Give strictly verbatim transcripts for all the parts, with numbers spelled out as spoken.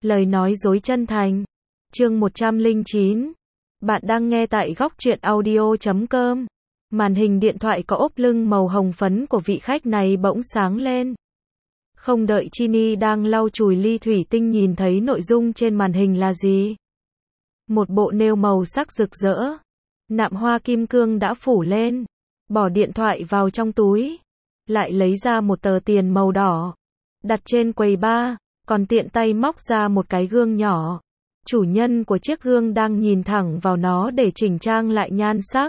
Lời nói dối chân thành. Chương một trăm lẻ chín. Bạn đang nghe tại góc truyện audio chấm com. Màn hình điện thoại có ốp lưng màu hồng phấn của vị khách này bỗng sáng lên. Không đợi Chini đang lau chùi ly thủy tinh nhìn thấy nội dung trên màn hình là gì. Một bộ nêu màu sắc rực rỡ. Nạm hoa kim cương đã phủ lên. Bỏ điện thoại vào trong túi. Lại lấy ra một tờ tiền màu đỏ. Đặt trên quầy bar, còn tiện tay móc ra một cái gương nhỏ. Chủ nhân của chiếc gương đang nhìn thẳng vào nó để chỉnh trang lại nhan sắc.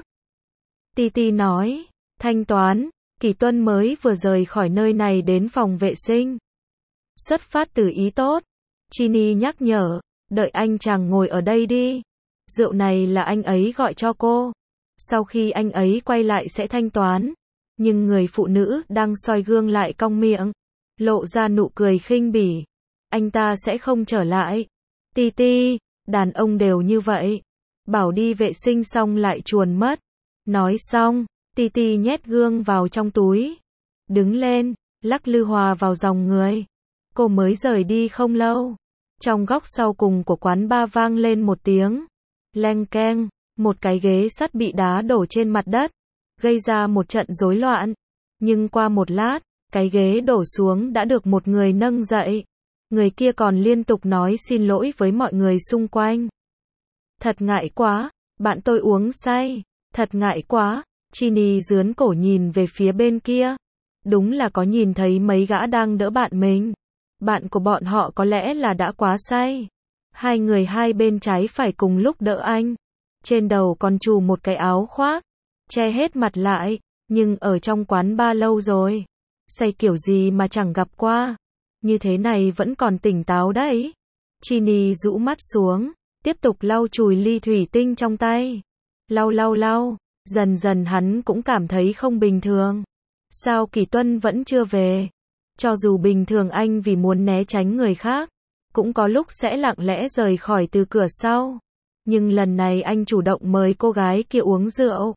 Titi nói, thanh toán, Kỳ Tuân mới vừa rời khỏi nơi này đến phòng vệ sinh. Xuất phát từ ý tốt. Chini nhắc nhở, đợi anh chàng ngồi ở đây đi. Rượu này là anh ấy gọi cho cô. Sau khi anh ấy quay lại sẽ thanh toán. Nhưng người phụ nữ đang soi gương lại cong miệng, lộ ra nụ cười khinh bỉ. Anh ta sẽ không trở lại. Titi, đàn ông đều như vậy. Bảo đi vệ sinh xong lại chuồn mất. Nói xong, Titi nhét gương vào trong túi. Đứng lên, lắc lư hòa vào dòng người. Cô mới rời đi không lâu. Trong góc sau cùng của quán bar vang lên một tiếng leng keng, một cái ghế sắt bị đá đổ trên mặt đất, gây ra một trận rối loạn. Nhưng qua một lát, cái ghế đổ xuống đã được một người nâng dậy. Người kia còn liên tục nói xin lỗi với mọi người xung quanh. Thật ngại quá, bạn tôi uống say. Thật ngại quá. Chini dướn cổ nhìn về phía bên kia. Đúng là có nhìn thấy mấy gã đang đỡ bạn mình. Bạn của bọn họ có lẽ là đã quá say. Hai người hai bên trái phải cùng lúc đỡ anh. Trên đầu còn trùm một cái áo khoác, che hết mặt lại. Nhưng ở trong quán bar lâu rồi. Say kiểu gì mà chẳng gặp qua. Như thế này vẫn còn tỉnh táo đấy. Chini rũ mắt xuống, tiếp tục lau chùi ly thủy tinh trong tay. Lau lau lau, dần dần hắn cũng cảm thấy không bình thường. Sao Kỳ Tuân vẫn chưa về? Cho dù bình thường anh vì muốn né tránh người khác, cũng có lúc sẽ lặng lẽ rời khỏi từ cửa sau. Nhưng lần này anh chủ động mời cô gái kia uống rượu.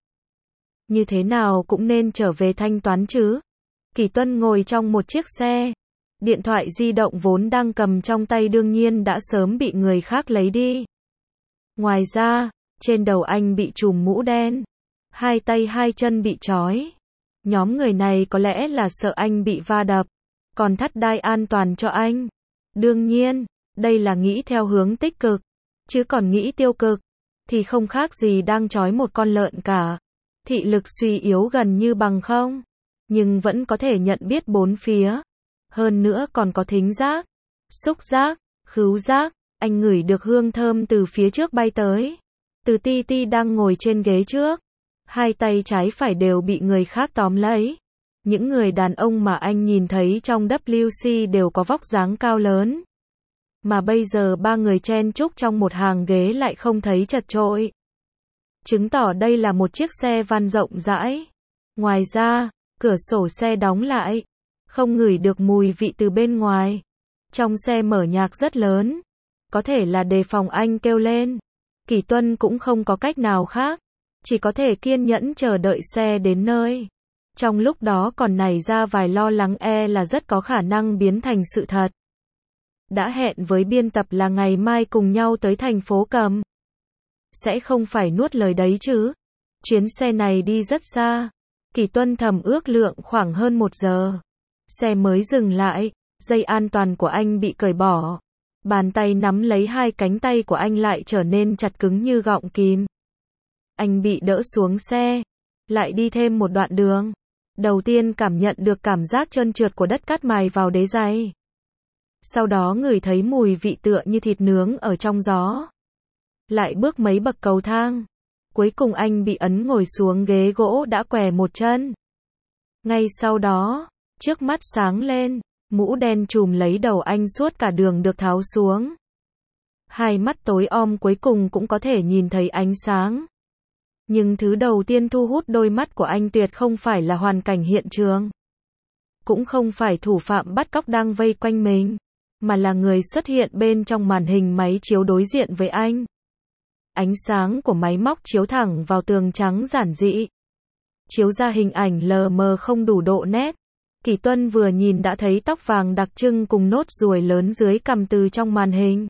Như thế nào cũng nên trở về thanh toán chứ. Kỳ Tuân ngồi trong một chiếc xe. Điện thoại di động vốn đang cầm trong tay đương nhiên đã sớm bị người khác lấy đi. Ngoài ra, trên đầu anh bị trùm mũ đen. Hai tay hai chân bị trói. Nhóm người này có lẽ là sợ anh bị va đập, còn thắt đai an toàn cho anh. Đương nhiên, đây là nghĩ theo hướng tích cực. Chứ còn nghĩ tiêu cực, thì không khác gì đang trói một con lợn cả. Thị lực suy yếu gần như bằng không. Nhưng vẫn có thể nhận biết bốn phía. Hơn nữa còn có thính giác, xúc giác, khứu giác. Anh ngửi được hương thơm từ phía trước bay tới. Từ Titi đang ngồi trên ghế trước. Hai tay trái phải đều bị người khác tóm lấy. Những người đàn ông mà anh nhìn thấy trong W C đều có vóc dáng cao lớn. Mà bây giờ ba người chen chúc trong một hàng ghế lại không thấy chật chội. Chứng tỏ đây là một chiếc xe van rộng rãi. Ngoài ra, cửa sổ xe đóng lại. Không ngửi được mùi vị từ bên ngoài. Trong xe mở nhạc rất lớn. Có thể là đề phòng anh kêu lên. Kỳ Tuân cũng không có cách nào khác. Chỉ có thể kiên nhẫn chờ đợi xe đến nơi. Trong lúc đó còn nảy ra vài lo lắng e là rất có khả năng biến thành sự thật. Đã hẹn với biên tập là ngày mai cùng nhau tới thành phố Cầm. Sẽ không phải nuốt lời đấy chứ. Chuyến xe này đi rất xa. Kỳ Tuân thầm ước lượng khoảng hơn một giờ. Xe mới dừng lại. Dây an toàn của anh bị cởi bỏ. Bàn tay nắm lấy hai cánh tay của anh lại trở nên chặt cứng như gọng kìm. Anh bị đỡ xuống xe. Lại đi thêm một đoạn đường. Đầu tiên cảm nhận được cảm giác trơn trượt của đất cát mài vào đế giày. Sau đó ngửi thấy mùi vị tựa như thịt nướng ở trong gió. Lại bước mấy bậc cầu thang. Cuối cùng anh bị ấn ngồi xuống ghế gỗ đã què một chân. Ngay sau đó, trước mắt sáng lên, mũ đen trùm lấy đầu anh suốt cả đường được tháo xuống. Hai mắt tối om cuối cùng cũng có thể nhìn thấy ánh sáng. Nhưng thứ đầu tiên thu hút đôi mắt của anh tuyệt không phải là hoàn cảnh hiện trường. Cũng không phải thủ phạm bắt cóc đang vây quanh mình. Mà là người xuất hiện bên trong màn hình máy chiếu đối diện với anh. Ánh sáng của máy móc chiếu thẳng vào tường trắng giản dị. Chiếu ra hình ảnh lờ mờ không đủ độ nét. Kỷ Tuân vừa nhìn đã thấy tóc vàng đặc trưng cùng nốt ruồi lớn dưới cằm từ trong màn hình.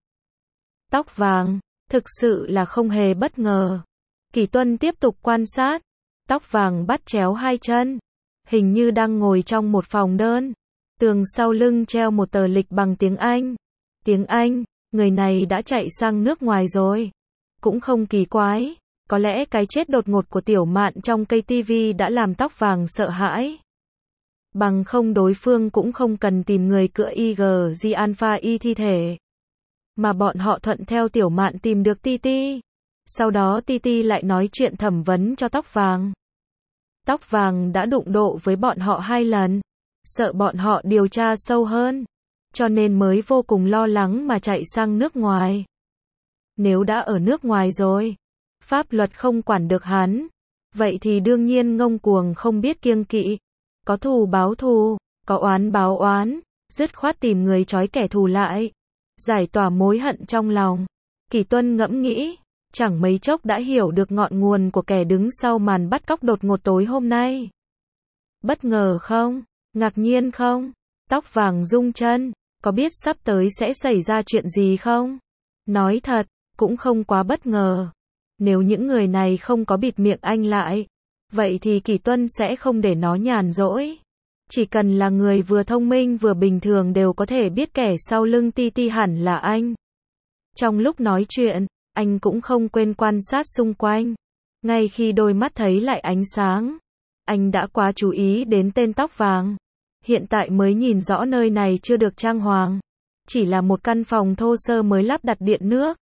Tóc vàng, thực sự là không hề bất ngờ. Kỷ Tuân tiếp tục quan sát. Tóc vàng bắt chéo hai chân. Hình như đang ngồi trong một phòng đơn. Tường sau lưng treo một tờ lịch bằng tiếng Anh. Tiếng Anh, người này đã chạy sang nước ngoài rồi. Cũng không kỳ quái. Có lẽ cái chết đột ngột của Tiểu Mạn trong cây tivi đã làm tóc vàng sợ hãi. Bằng không đối phương cũng không cần tìm người cựa i giê Alpha Y thi thể. Mà bọn họ thuận theo Tiểu Mạn tìm được Titi. Sau đó Titi lại nói chuyện thẩm vấn cho tóc vàng. Tóc vàng đã đụng độ với bọn họ hai lần. Sợ bọn họ điều tra sâu hơn. Cho nên mới vô cùng lo lắng mà chạy sang nước ngoài. Nếu đã ở nước ngoài rồi, pháp luật không quản được hắn. Vậy thì đương nhiên ngông cuồng không biết kiêng kỵ. Có thù báo thù, có oán báo oán, dứt khoát tìm người trói kẻ thù lại. Giải tỏa mối hận trong lòng. Kỷ Tuân ngẫm nghĩ, chẳng mấy chốc đã hiểu được ngọn nguồn của kẻ đứng sau màn bắt cóc đột ngột tối hôm nay. Bất ngờ không? Ngạc nhiên không? Tóc vàng rung chân, có biết sắp tới sẽ xảy ra chuyện gì không? Nói thật, cũng không quá bất ngờ. Nếu những người này không có bịt miệng anh lại, vậy thì Kỷ Tuân sẽ không để nó nhàn rỗi. Chỉ cần là người vừa thông minh vừa bình thường đều có thể biết kẻ sau lưng Titi hẳn là anh. Trong lúc nói chuyện, anh cũng không quên quan sát xung quanh. Ngay khi đôi mắt thấy lại ánh sáng, anh đã quá chú ý đến tên tóc vàng. Hiện tại mới nhìn rõ nơi này chưa được trang hoàng. Chỉ là một căn phòng thô sơ mới lắp đặt điện nước.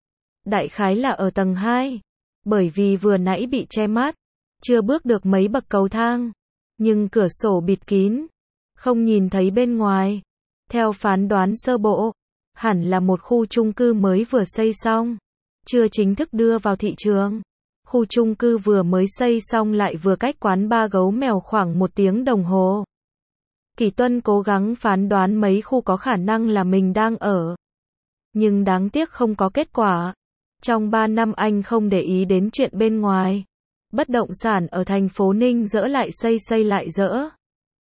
Đại khái là ở tầng hai. Bởi vì vừa nãy bị che mắt, chưa bước được mấy bậc cầu thang. Nhưng cửa sổ bịt kín, không nhìn thấy bên ngoài. Theo phán đoán sơ bộ, hẳn là một khu chung cư mới vừa xây xong, chưa chính thức đưa vào thị trường. Khu chung cư vừa mới xây xong lại vừa cách quán ba gấu mèo khoảng một tiếng đồng hồ. Kỷ Tuân cố gắng phán đoán mấy khu có khả năng là mình đang ở. Nhưng đáng tiếc không có kết quả. Trong ba năm anh không để ý đến chuyện bên ngoài. Bất động sản ở thành phố Ninh dỡ lại xây xây lại dỡ.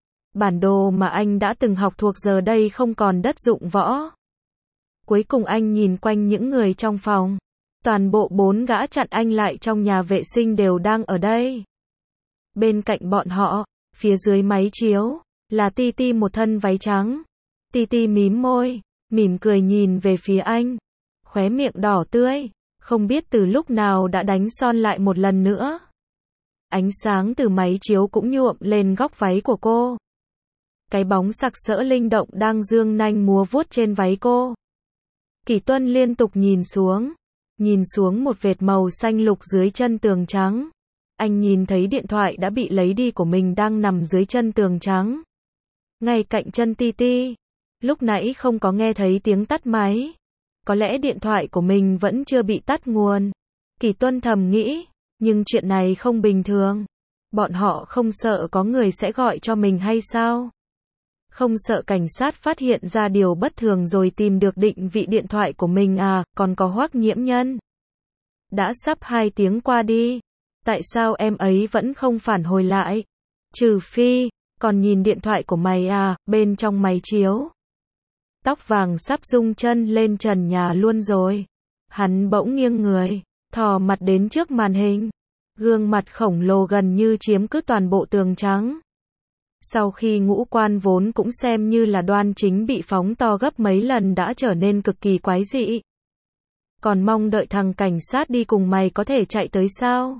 Bản đồ mà anh đã từng học thuộc giờ đây không còn đất dụng võ. Cuối cùng anh nhìn quanh những người trong phòng. Toàn bộ bốn gã chặn anh lại trong nhà vệ sinh đều đang ở đây. Bên cạnh bọn họ, phía dưới máy chiếu, là Titi một thân váy trắng. Titi mím môi, mỉm cười nhìn về phía anh. Khóe miệng đỏ tươi, không biết từ lúc nào đã đánh son lại một lần nữa. Ánh sáng từ máy chiếu cũng nhuộm lên góc váy của cô. Cái bóng sặc sỡ linh động đang dương nanh múa vuốt trên váy cô. Kỷ Tuân liên tục nhìn xuống. Nhìn xuống một vệt màu xanh lục dưới chân tường trắng. Anh nhìn thấy điện thoại đã bị lấy đi của mình đang nằm dưới chân tường trắng. Ngay cạnh chân Titi. Lúc nãy không có nghe thấy tiếng tắt máy. Có lẽ điện thoại của mình vẫn chưa bị tắt nguồn. Kỷ Tuân thầm nghĩ. Nhưng chuyện này không bình thường. Bọn họ không sợ có người sẽ gọi cho mình hay sao? Không sợ cảnh sát phát hiện ra điều bất thường rồi tìm được định vị điện thoại của mình à, còn có Hoắc Nhiễm Nhân. Đã sắp hai tiếng qua đi. Tại sao em ấy vẫn không phản hồi lại? Trừ phi, còn nhìn điện thoại của mày à, bên trong máy chiếu. Tóc vàng sắp rung chân lên trần nhà luôn rồi. Hắn bỗng nghiêng người, thò mặt đến trước màn hình. Gương mặt khổng lồ gần như chiếm cứ toàn bộ tường trắng. Sau khi ngũ quan vốn cũng xem như là đoan chính bị phóng to gấp mấy lần đã trở nên cực kỳ quái dị. Còn mong đợi thằng cảnh sát đi cùng mày có thể chạy tới sao?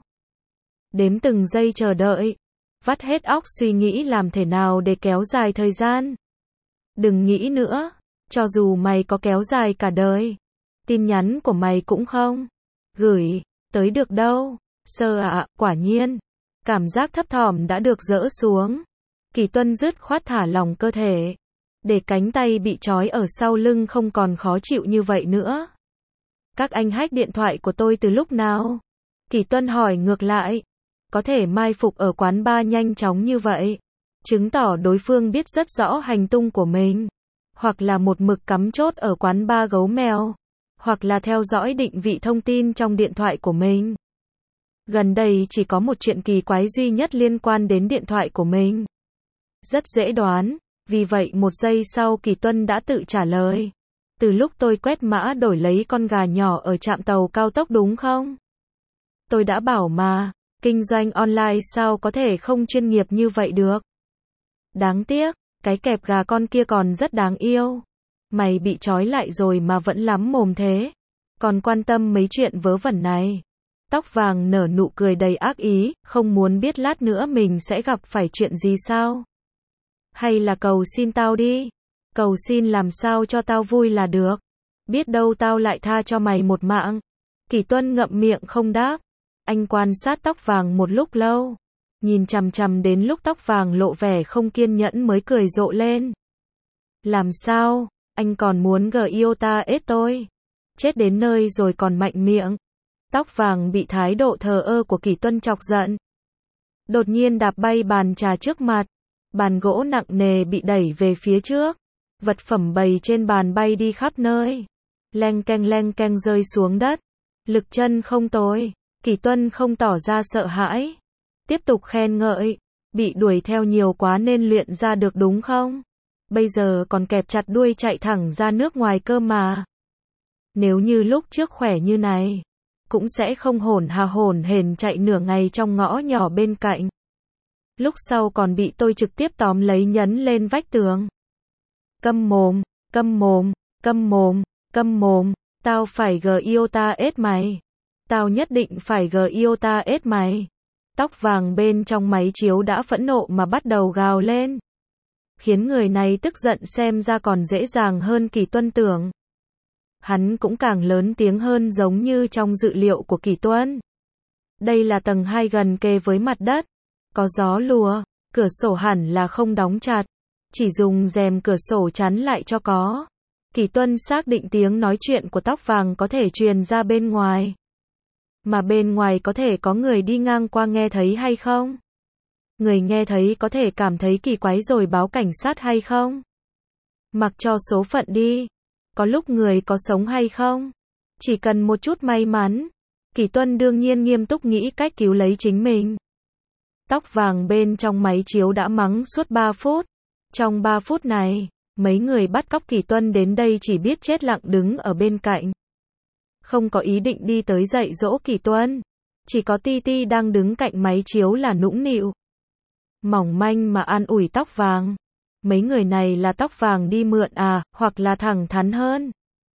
Đếm từng giây chờ đợi. Vắt hết óc suy nghĩ làm thế nào để kéo dài thời gian. Đừng nghĩ nữa. Cho dù mày có kéo dài cả đời. Tin nhắn của mày cũng không gửi tới được đâu. Sơ ạ, à, quả nhiên. Cảm giác thấp thỏm đã được dỡ xuống. Kỷ Tuân dứt khoát thả lỏng cơ thể. Để cánh tay bị trói ở sau lưng không còn khó chịu như vậy nữa. Các anh hack điện thoại của tôi từ lúc nào? Kỷ Tuân hỏi ngược lại. Có thể mai phục ở quán bar nhanh chóng như vậy. Chứng tỏ đối phương biết rất rõ hành tung của mình. Hoặc là một mực cắm chốt ở quán bar gấu mèo. Hoặc là theo dõi định vị thông tin trong điện thoại của mình. Gần đây chỉ có một chuyện kỳ quái duy nhất liên quan đến điện thoại của mình. Rất dễ đoán, vì vậy một giây sau Kỳ Tuân đã tự trả lời. Từ lúc tôi quét mã đổi lấy con gà nhỏ ở trạm tàu cao tốc đúng không? Tôi đã bảo mà, kinh doanh online sao có thể không chuyên nghiệp như vậy được. Đáng tiếc, cái kẹp gà con kia còn rất đáng yêu. Mày bị trói lại rồi mà vẫn lắm mồm thế. Còn quan tâm mấy chuyện vớ vẩn này. Tóc vàng nở nụ cười đầy ác ý, không muốn biết lát nữa mình sẽ gặp phải chuyện gì sao? Hay là cầu xin tao đi. Cầu xin làm sao cho tao vui là được. Biết đâu tao lại tha cho mày một mạng. Kỳ Tuân ngậm miệng không đáp. Anh quan sát tóc vàng một lúc lâu. Nhìn chằm chằm đến lúc tóc vàng lộ vẻ không kiên nhẫn mới cười rộ lên. Làm sao? Anh còn muốn gờ yêu ta ết tôi. Chết đến nơi rồi còn mạnh miệng. Tóc vàng bị thái độ thờ ơ của Kỳ Tuân chọc giận. Đột nhiên đạp bay bàn trà trước mặt. Bàn gỗ nặng nề bị đẩy về phía trước. Vật phẩm bày trên bàn bay đi khắp nơi. Leng keng leng keng rơi xuống đất. Lực chân không tồi. Kỳ Tuân không tỏ ra sợ hãi. Tiếp tục khen ngợi. Bị đuổi theo nhiều quá nên luyện ra được đúng không? Bây giờ còn kẹp chặt đuôi chạy thẳng ra nước ngoài cơ mà. Nếu như lúc trước khỏe như này, cũng sẽ không hổn hà hổn hển chạy nửa ngày trong ngõ nhỏ bên cạnh. Lúc sau còn bị tôi trực tiếp tóm lấy nhấn lên vách tường. Câm mồm, câm mồm, câm mồm, câm mồm, tao phải gờ yêu ta ết mày. Tao nhất định phải gờ yêu ta ết mày. Tóc vàng bên trong máy chiếu đã phẫn nộ mà bắt đầu gào lên. Khiến người này tức giận xem ra còn dễ dàng hơn Kỳ Tuân tưởng. Hắn cũng càng lớn tiếng hơn giống như trong dự liệu của Kỳ Tuân. Đây là tầng hai gần kề với mặt đất. Có gió lùa, cửa sổ hẳn là không đóng chặt. Chỉ dùng rèm cửa sổ chắn lại cho có. Kỳ Tuân xác định tiếng nói chuyện của tóc vàng có thể truyền ra bên ngoài. Mà bên ngoài có thể có người đi ngang qua nghe thấy hay không? Người nghe thấy có thể cảm thấy kỳ quái rồi báo cảnh sát hay không? Mặc cho số phận đi. Có lúc người có sống hay không? Chỉ cần một chút may mắn. Kỳ Tuân đương nhiên nghiêm túc nghĩ cách cứu lấy chính mình. Tóc vàng bên trong máy chiếu đã mắng suốt ba phút. Trong ba phút này, mấy người bắt cóc Kỳ Tuân đến đây chỉ biết chết lặng đứng ở bên cạnh. Không có ý định đi tới dạy dỗ Kỳ Tuân. Chỉ có Ti Ti đang đứng cạnh máy chiếu là nũng nịu. Mỏng manh mà an ủi tóc vàng. Mấy người này là tóc vàng đi mượn à, hoặc là thẳng thắn hơn.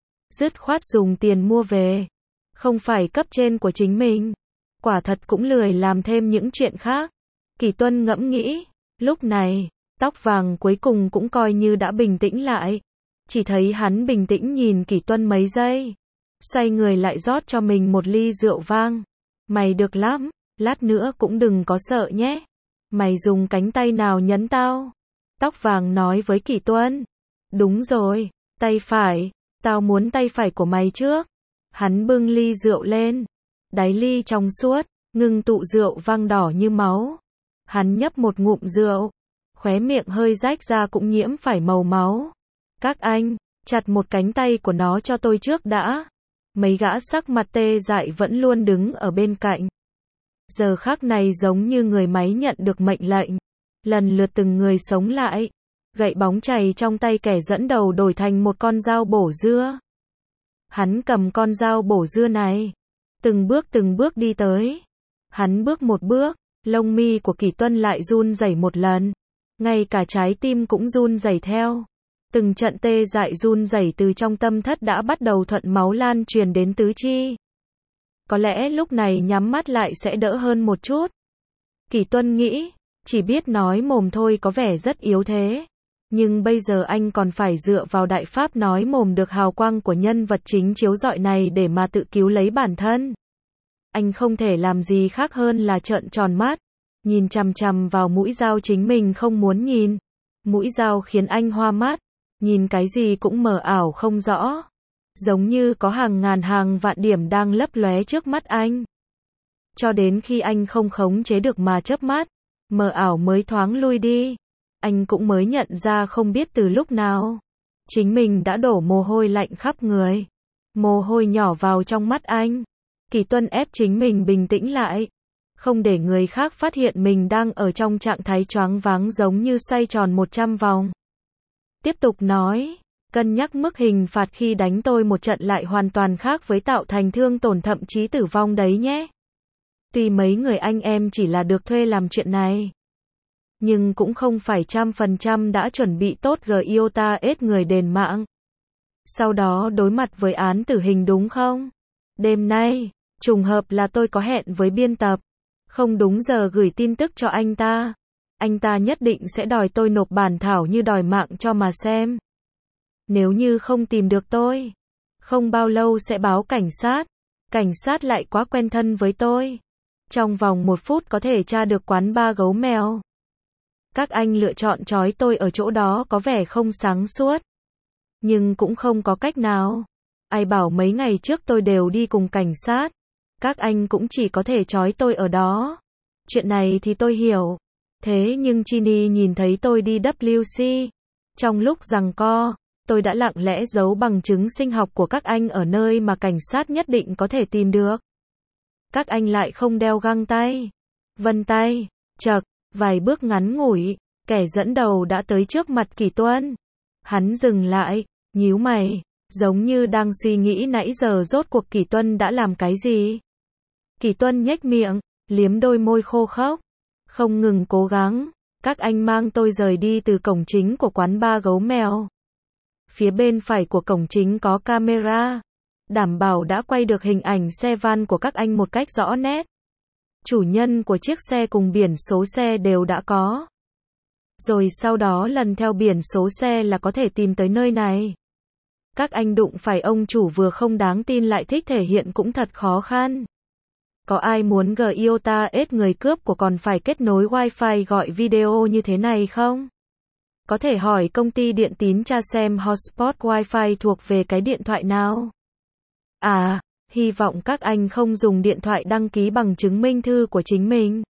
Dứt khoát dùng tiền mua về. Không phải cấp trên của chính mình. Quả thật cũng lười làm thêm những chuyện khác. Kỳ Tuân ngẫm nghĩ. Lúc này, tóc vàng cuối cùng cũng coi như đã bình tĩnh lại. Chỉ thấy hắn bình tĩnh nhìn Kỳ Tuân mấy giây. Xoay người lại rót cho mình một ly rượu vang. Mày được lắm, lát nữa cũng đừng có sợ nhé. Mày dùng cánh tay nào nhấn tao? Tóc vàng nói với Kỳ Tuân. Đúng rồi, tay phải. Tao muốn tay phải của mày trước. Hắn bưng ly rượu lên. Đáy ly trong suốt, ngưng tụ rượu vang đỏ như máu. Hắn nhấp một ngụm rượu. Khóe miệng hơi rách ra cũng nhiễm phải màu máu. Các anh, chặt một cánh tay của nó cho tôi trước đã. Mấy gã sắc mặt tê dại vẫn luôn đứng ở bên cạnh. Giờ khắc này giống như người máy nhận được mệnh lệnh. Lần lượt từng người sống lại. Gậy bóng chày trong tay kẻ dẫn đầu đổi thành một con dao bổ dưa. Hắn cầm con dao bổ dưa này. Từng bước từng bước đi tới. Hắn bước một bước. Lông mi của Kỳ Tuân lại run rẩy một lần. Ngay cả trái tim cũng run rẩy theo. Từng trận tê dại run rẩy từ trong tâm thất đã bắt đầu thuận máu lan truyền đến tứ chi. Có lẽ lúc này nhắm mắt lại sẽ đỡ hơn một chút. Kỳ Tuân nghĩ, chỉ biết nói mồm thôi có vẻ rất yếu thế. Nhưng bây giờ anh còn phải dựa vào đại pháp nói mồm được hào quang của nhân vật chính chiếu rọi này để mà tự cứu lấy bản thân. Anh không thể làm gì khác hơn là trợn tròn mắt. Nhìn chằm chằm vào mũi dao chính mình không muốn nhìn. Mũi dao khiến anh hoa mắt. Nhìn cái gì cũng mờ ảo không rõ. Giống như có hàng ngàn hàng vạn điểm đang lấp lóe trước mắt anh. Cho đến khi anh không khống chế được mà chớp mắt, mờ ảo mới thoáng lui đi. Anh cũng mới nhận ra không biết từ lúc nào. Chính mình đã đổ mồ hôi lạnh khắp người. Mồ hôi nhỏ vào trong mắt anh. Kỳ Tuân ép chính mình bình tĩnh lại. không để người khác phát hiện mình đang ở trong trạng thái choáng váng giống như xoay tròn một trăm vòng. Tiếp tục nói, cân nhắc mức hình phạt khi đánh tôi một trận lại hoàn toàn khác với tạo thành thương tổn thậm chí tử vong đấy nhé. Tuy mấy người anh em chỉ là được thuê làm chuyện này, nhưng cũng không phải trăm phần trăm đã chuẩn bị tốt giê i ô ta ết người đền mạng. Sau đó đối mặt với án tử hình đúng không? Đêm nay, trùng hợp là tôi có hẹn với biên tập. Không đúng giờ gửi tin tức cho anh ta. Anh ta nhất định sẽ đòi tôi nộp bản thảo như đòi mạng cho mà xem. Nếu như không tìm được tôi, không bao lâu sẽ báo cảnh sát. Cảnh sát lại quá quen thân với tôi. Trong vòng một phút có thể tra được quán bar gấu mèo. Các anh lựa chọn trói tôi ở chỗ đó có vẻ không sáng suốt. Nhưng cũng không có cách nào. Ai bảo mấy ngày trước tôi đều đi cùng cảnh sát. Các anh cũng chỉ có thể trói tôi ở đó. Chuyện này thì tôi hiểu. Thế nhưng Chini nhìn thấy tôi đi vê kép xê. Trong lúc giằng co, tôi đã lặng lẽ giấu bằng chứng sinh học của các anh ở nơi mà cảnh sát nhất định có thể tìm được. Các anh lại không đeo găng tay. Vân tay, chậc, vài bước ngắn ngủi, kẻ dẫn đầu đã tới trước mặt Kỷ Tuân. Hắn dừng lại, nhíu mày, giống như đang suy nghĩ nãy giờ rốt cuộc Kỷ Tuân đã làm cái gì. Kỷ Tuân nhếch miệng, liếm đôi môi khô khốc, không ngừng cố gắng. Các anh mang tôi rời đi từ cổng chính của quán bar gấu mèo. Phía bên phải của cổng chính có camera, đảm bảo đã quay được hình ảnh xe van của các anh một cách rõ nét. Chủ nhân của chiếc xe cùng biển số xe đều đã có. Rồi sau đó lần theo biển số xe là có thể tìm tới nơi này. Các anh đụng phải ông chủ vừa không đáng tin lại thích thể hiện cũng thật khó khăn. Có ai muốn giê i ô ta ết người cướp của còn phải kết nối wifi gọi video như thế này không? Có thể hỏi công ty điện tín tra xem hotspot wifi thuộc về cái điện thoại nào. À, hy vọng các anh không dùng điện thoại đăng ký bằng chứng minh thư của chính mình.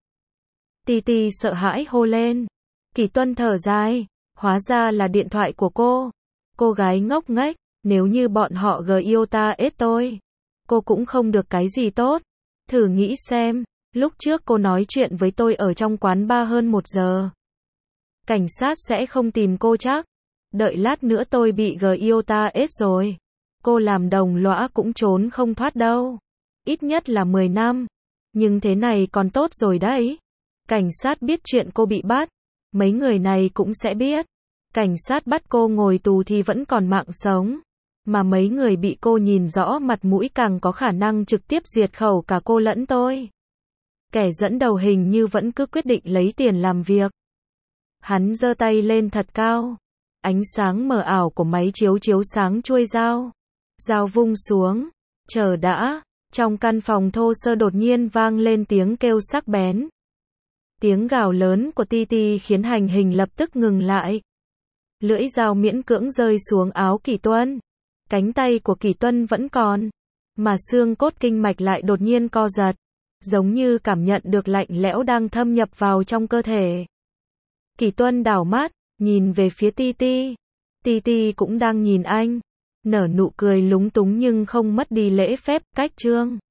Titi sợ hãi hô lên. Kỷ Tuân thở dài, hóa ra là điện thoại của cô. Cô gái ngốc nghếch, nếu như bọn họ giê i ô ta ết tôi, cô cũng không được cái gì tốt. Thử nghĩ xem, lúc trước cô nói chuyện với tôi ở trong quán bar hơn một giờ. Cảnh sát sẽ không tìm cô chắc. Đợi lát nữa tôi bị giê i ô ta ết rồi. Cô làm đồng lõa cũng trốn không thoát đâu. Ít nhất là mười năm. Nhưng thế này còn tốt rồi đấy. Cảnh sát biết chuyện cô bị bắt. Mấy người này cũng sẽ biết. Cảnh sát bắt cô ngồi tù thì vẫn còn mạng sống. Mà mấy người bị cô nhìn rõ mặt mũi càng có khả năng trực tiếp diệt khẩu cả cô lẫn tôi. Kẻ dẫn đầu hình như vẫn cứ quyết định lấy tiền làm việc. Hắn giơ tay lên thật cao. Ánh sáng mờ ảo của máy chiếu chiếu sáng chuôi dao. Dao vung xuống. Chờ đã. Trong căn phòng thô sơ đột nhiên vang lên tiếng kêu sắc bén. Tiếng gào lớn của Titi khiến hành hình lập tức ngừng lại. Lưỡi dao miễn cưỡng rơi xuống áo Kỷ Tuân. Cánh tay của Kỷ Tuân vẫn còn. Mà xương cốt kinh mạch lại đột nhiên co giật. Giống như cảm nhận được lạnh lẽo đang thâm nhập vào trong cơ thể. Kỷ Tuân đảo mắt, nhìn về phía Titi. Titi cũng đang nhìn anh. Nở nụ cười lúng túng nhưng không mất đi lễ phép, cách trương.